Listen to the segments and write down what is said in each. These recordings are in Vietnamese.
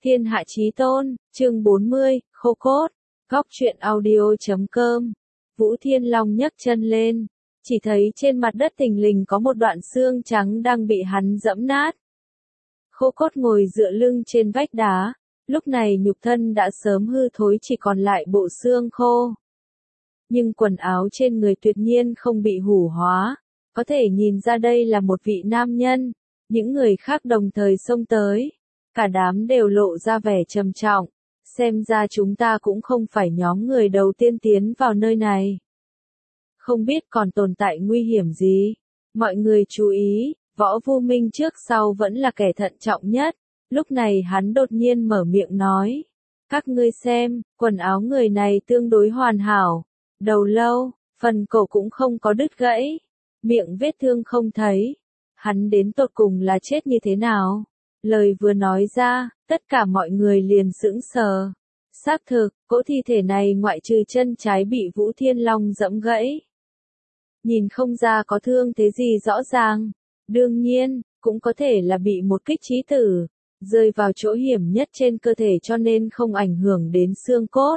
Thiên hạ chí tôn, chương 40, khô cốt, góc truyện audio.com. Vũ Thiên Long nhấc chân lên, chỉ thấy trên mặt đất thình lình có một đoạn xương trắng đang bị hắn giẫm nát. Khô cốt ngồi dựa lưng trên vách đá, lúc này nhục thân đã sớm hư thối chỉ còn lại bộ xương khô. Nhưng quần áo trên người tuyệt nhiên không bị hủ hóa, có thể nhìn ra đây là một vị nam nhân. Những người khác đồng thời xông tới, cả đám đều lộ ra vẻ trầm trọng, xem ra chúng ta cũng không phải nhóm người đầu tiên tiến vào nơi này. Không biết còn tồn tại nguy hiểm gì? Mọi người chú ý, Võ Vu Minh trước sau vẫn là kẻ thận trọng nhất, lúc này hắn đột nhiên mở miệng nói. Các ngươi xem, quần áo người này tương đối hoàn hảo, đầu lâu, phần cổ cũng không có đứt gãy, miệng vết thương không thấy. Hắn đến tột cùng là chết như thế nào? Lời vừa nói ra, tất cả mọi người liền sững sờ. Xác thực, cỗ thi thể này ngoại trừ chân trái bị Vũ Thiên Long giẫm gãy, nhìn không ra có thương thế gì rõ ràng. Đương nhiên, cũng có thể là bị một kích chí tử, rơi vào chỗ hiểm nhất trên cơ thể cho nên không ảnh hưởng đến xương cốt.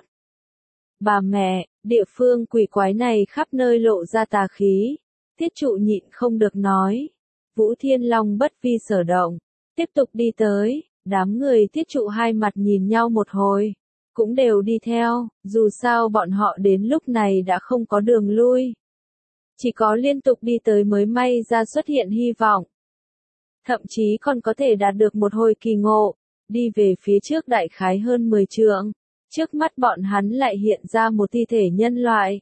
Bà mẹ, địa phương quỷ quái này khắp nơi lộ ra tà khí. Tiết trụ nhịn không được nói. Vũ Thiên Long bất vi sở động, tiếp tục đi tới, đám người Tiết trụ hai mặt nhìn nhau một hồi, cũng đều đi theo, dù sao bọn họ đến lúc này đã không có đường lui. Chỉ có liên tục đi tới mới may ra xuất hiện hy vọng. Thậm chí còn có thể đạt được một hồi kỳ ngộ, đi về phía trước đại khái hơn 10 trượng, trước mắt bọn hắn lại hiện ra một thi thể nhân loại.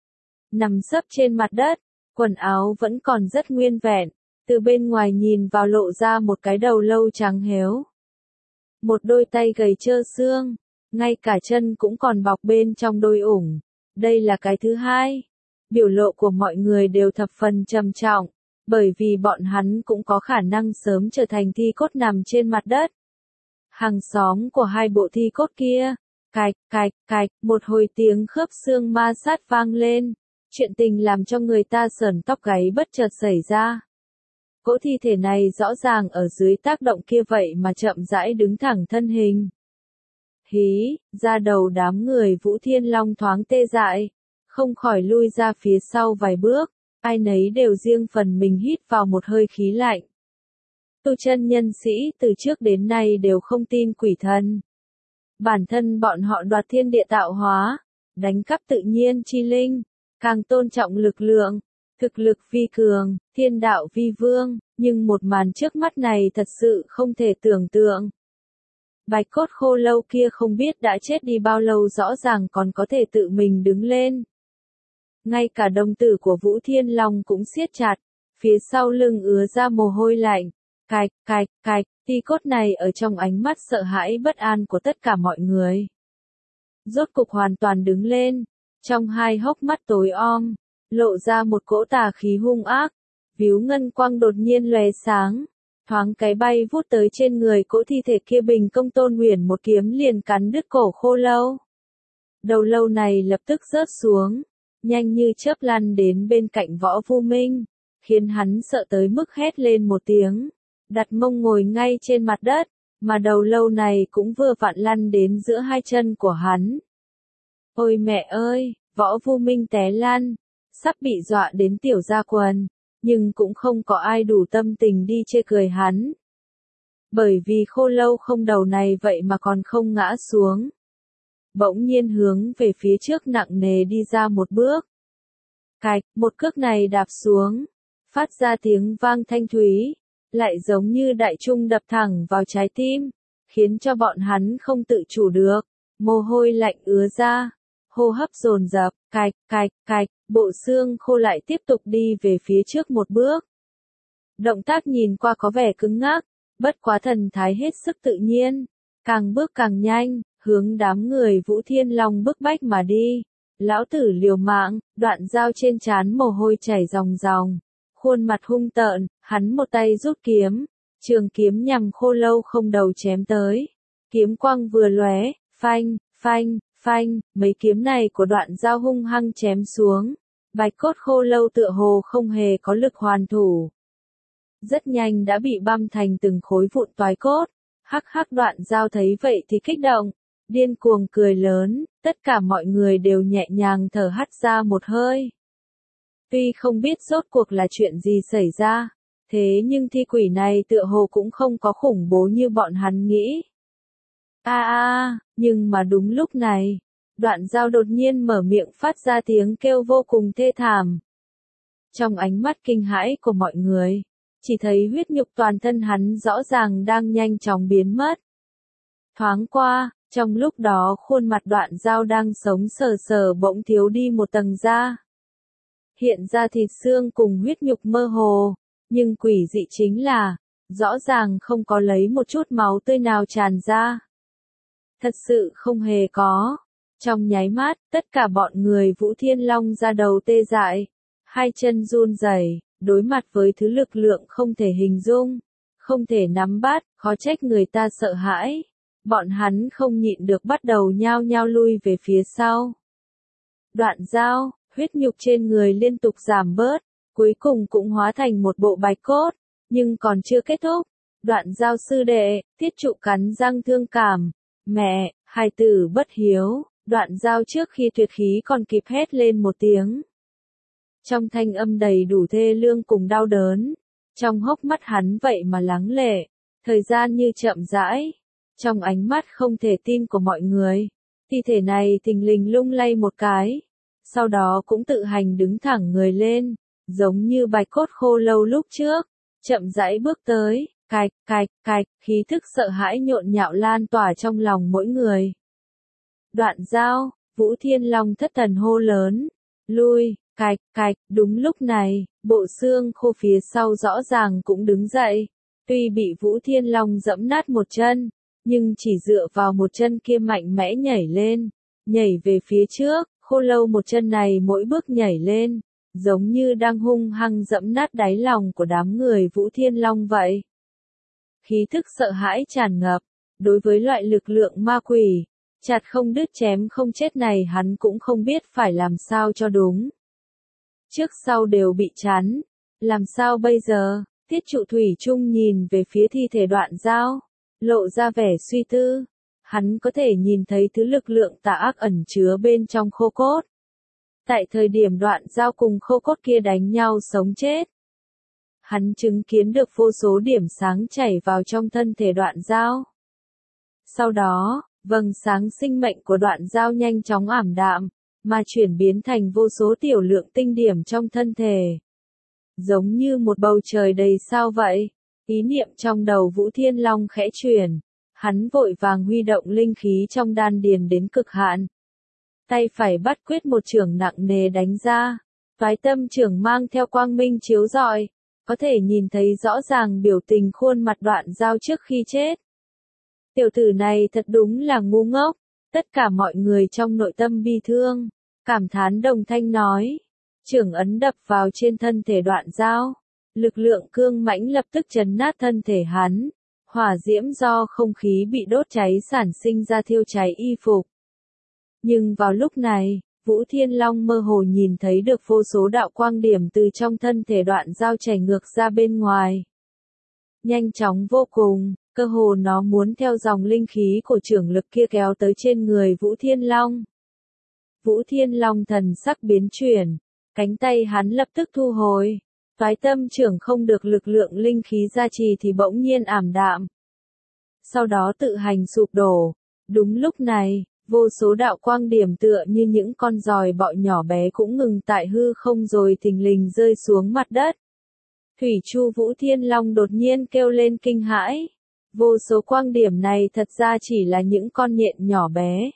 Nằm sấp trên mặt đất, quần áo vẫn còn rất nguyên vẹn. Từ bên ngoài nhìn vào lộ ra một cái đầu lâu trắng héo. Một đôi tay gầy trơ xương, ngay cả chân cũng còn bọc bên trong đôi ủng. Đây là cái thứ hai. Biểu lộ của mọi người đều thập phần trầm trọng, bởi vì bọn hắn cũng có khả năng sớm trở thành thi cốt nằm trên mặt đất. Hàng xóm của hai bộ thi cốt kia, cạch, cạch, cạch, một hồi tiếng khớp xương ma sát vang lên. Chuyện tình làm cho người ta sởn tóc gáy bất chợt xảy ra. Cỗ thi thể này rõ ràng ở dưới tác động kia vậy mà chậm rãi đứng thẳng thân hình. Hí, ra đầu đám người Vũ Thiên Long thoáng tê dại, không khỏi lui ra phía sau vài bước, ai nấy đều riêng phần mình hít vào một hơi khí lạnh. Tu chân nhân sĩ từ trước đến nay đều không tin quỷ thần. Bản thân bọn họ đoạt thiên địa tạo hóa, đánh cắp tự nhiên chi linh, càng tôn trọng lực lượng. Thực lực vi cường, thiên đạo vi vương, nhưng một màn trước mắt này thật sự không thể tưởng tượng. Bạch cốt khô lâu kia không biết đã chết đi bao lâu rõ ràng còn có thể tự mình đứng lên. Ngay cả đồng tử của Vũ Thiên Long cũng siết chặt, phía sau lưng ứa ra mồ hôi lạnh. Cạch, cạch, cạch, thi cốt này ở trong ánh mắt sợ hãi bất an của tất cả mọi người. Rốt cục hoàn toàn đứng lên, trong hai hốc mắt tối om. Lộ ra một cỗ tà khí hung ác, víu ngân quang đột nhiên lóe sáng, thoáng cái bay vút tới trên người cỗ thi thể kia bình công Tôn Huyền một kiếm liền cắn đứt cổ khô lâu. Đầu lâu này lập tức rớt xuống, nhanh như chớp lăn đến bên cạnh Võ Vu Minh, khiến hắn sợ tới mức hét lên một tiếng, đặt mông ngồi ngay trên mặt đất, mà đầu lâu này cũng vừa vặn lăn đến giữa hai chân của hắn. Ôi mẹ ơi, Võ Vu Minh té lăn. Sắp bị dọa đến tiểu ra quần, nhưng cũng không có ai đủ tâm tình đi chê cười hắn. Bởi vì khô lâu không đầu này vậy mà còn không ngã xuống. Bỗng nhiên hướng về phía trước nặng nề đi ra một bước. Cạch, một cước này đạp xuống, phát ra tiếng vang thanh thúy, lại giống như đại trung đập thẳng vào trái tim, khiến cho bọn hắn không tự chủ được, mồ hôi lạnh ứa ra. Hô hấp dồn dập, cạch, cạch, cạch, bộ xương khô lại tiếp tục đi về phía trước một bước. Động tác nhìn qua có vẻ cứng ngắc, bất quá thần thái hết sức tự nhiên, càng bước càng nhanh, hướng đám người Vũ Thiên Long bức bách mà đi. Lão tử liều mạng, đoạn dao trên trán mồ hôi chảy ròng ròng, khuôn mặt hung tợn, hắn một tay rút kiếm, trường kiếm nhằm khô lâu không đầu chém tới. Kiếm quang vừa lóe, phanh, phanh. Phanh, mấy kiếm này của đoạn dao hung hăng chém xuống. Bạch cốt khô lâu tựa hồ không hề có lực hoàn thủ. Rất nhanh đã bị băm thành từng khối vụn toái cốt. Hắc hắc, Đoạn Giao thấy vậy thì kích động, điên cuồng cười lớn, tất cả mọi người đều nhẹ nhàng thở hắt ra một hơi. Tuy không biết rốt cuộc là chuyện gì xảy ra, thế nhưng thi quỷ này tựa hồ cũng không có khủng bố như bọn hắn nghĩ. Nhưng mà đúng lúc này, Đoạn Giao đột nhiên mở miệng phát ra tiếng kêu vô cùng thê thảm. Trong ánh mắt kinh hãi của mọi người, chỉ thấy huyết nhục toàn thân hắn rõ ràng đang nhanh chóng biến mất. Thoáng qua, trong lúc đó khuôn mặt Đoạn Giao đang sống sờ sờ bỗng thiếu đi một tầng da. Hiện ra thịt xương cùng huyết nhục mơ hồ, nhưng quỷ dị chính là, rõ ràng không có lấy một chút máu tươi nào tràn ra. Thật sự không hề có. Trong nháy mắt, tất cả bọn người Vũ Thiên Long ra đầu tê dại, hai chân run rẩy, đối mặt với thứ lực lượng không thể hình dung, không thể nắm bắt, khó trách người ta sợ hãi. Bọn hắn không nhịn được bắt đầu nhao nhao lui về phía sau. Đoạn Giao, huyết nhục trên người liên tục giảm bớt, cuối cùng cũng hóa thành một bộ bạch cốt, nhưng còn chưa kết thúc. Đoạn Giao sư đệ, Tiết Trụ cắn răng thương cảm, mẹ, hài tử bất hiếu. Đoạn Giao trước khi tuyệt khí còn kịp hét lên một tiếng. Trong thanh âm đầy đủ thê lương cùng đau đớn, trong hốc mắt hắn vậy mà lắng lệ, thời gian như chậm rãi. Trong ánh mắt không thể tin của mọi người, thi thể này thình lình lung lay một cái, sau đó cũng tự hành đứng thẳng người lên, giống như bạch cốt khô lâu lúc trước, chậm rãi bước tới, cạch, cạch, cạch, khí thức sợ hãi nhộn nhạo lan tỏa trong lòng mỗi người. Đoạn Giao, Vũ Thiên Long thất thần hô lớn, lui, cạch, cạch, đúng lúc này, bộ xương khô phía sau rõ ràng cũng đứng dậy, tuy bị Vũ Thiên Long dẫm nát một chân, nhưng chỉ dựa vào một chân kia mạnh mẽ nhảy lên, nhảy về phía trước, khô lâu một chân này mỗi bước nhảy lên, giống như đang hung hăng dẫm nát đáy lòng của đám người Vũ Thiên Long vậy. Khí thức sợ hãi tràn ngập, đối với loại lực lượng ma quỷ, chặt không đứt chém không chết này hắn cũng không biết phải làm sao cho đúng. Trước sau đều bị chắn, làm sao bây giờ? Tiết Trụ thủy chung nhìn về phía thi thể Đoạn Giao, lộ ra vẻ suy tư. Hắn có thể nhìn thấy thứ lực lượng tà ác ẩn chứa bên trong khô cốt. Tại thời điểm Đoạn Giao cùng khô cốt kia đánh nhau sống chết, hắn chứng kiến được vô số điểm sáng chảy vào trong thân thể Đoạn Giao. Sau đó, vầng sáng sinh mệnh của Đoạn Giao nhanh chóng ảm đạm, mà chuyển biến thành vô số tiểu lượng tinh điểm trong thân thể. Giống như một bầu trời đầy sao vậy, ý niệm trong đầu Vũ Thiên Long khẽ chuyển, hắn vội vàng huy động linh khí trong đan điền đến cực hạn. Tay phải bắt quyết một chưởng nặng nề đánh ra, toái tâm chưởng mang theo quang minh chiếu rọi, có thể nhìn thấy rõ ràng biểu tình khuôn mặt Đoạn Giao trước khi chết. Tiểu tử này thật đúng là ngu ngốc, tất cả mọi người trong nội tâm bi thương, cảm thán đồng thanh nói. Chưởng ấn đập vào trên thân thể Đoạn Giao, lực lượng cương mãnh lập tức chấn nát thân thể hắn, hỏa diễm do không khí bị đốt cháy sản sinh ra thiêu cháy y phục. Nhưng vào lúc này, Vũ Thiên Long mơ hồ nhìn thấy được vô số đạo quang điểm từ trong thân thể Đoạn Giao chảy ngược ra bên ngoài. Nhanh chóng vô cùng, cơ hồ nó muốn theo dòng linh khí của chưởng lực kia kéo tới trên người Vũ Thiên Long. Vũ Thiên Long thần sắc biến chuyển, cánh tay hắn lập tức thu hồi, toái tâm chưởng không được lực lượng linh khí gia trì thì bỗng nhiên ảm đạm. Sau đó tự hành sụp đổ. Đúng lúc này, vô số đạo quang điểm tựa như những con giòi bọ nhỏ bé cũng ngừng tại hư không rồi thình lình rơi xuống mặt đất. Thủy Chu Vũ Thiên Long đột nhiên kêu lên kinh hãi. Vô số quang điểm này thật ra chỉ là những con nhện nhỏ bé.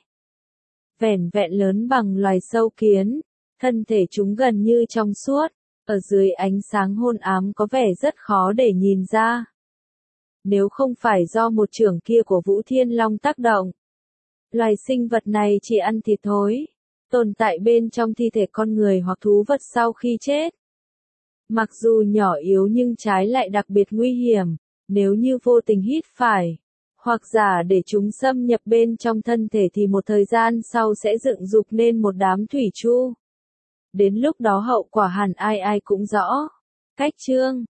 Vẻn vẹn lớn bằng loài sâu kiến, thân thể chúng gần như trong suốt, ở dưới ánh sáng hôn ám có vẻ rất khó để nhìn ra. Nếu không phải do một chưởng kia của Vũ Thiên Long tác động, loài sinh vật này chỉ ăn thịt thối, tồn tại bên trong thi thể con người hoặc thú vật sau khi chết. Mặc dù nhỏ yếu nhưng trái lại đặc biệt nguy hiểm, nếu như vô tình hít phải, hoặc giả để chúng xâm nhập bên trong thân thể thì một thời gian sau sẽ dựng dục nên một đám thủy chu. Đến lúc đó hậu quả hẳn ai ai cũng rõ. Cách chương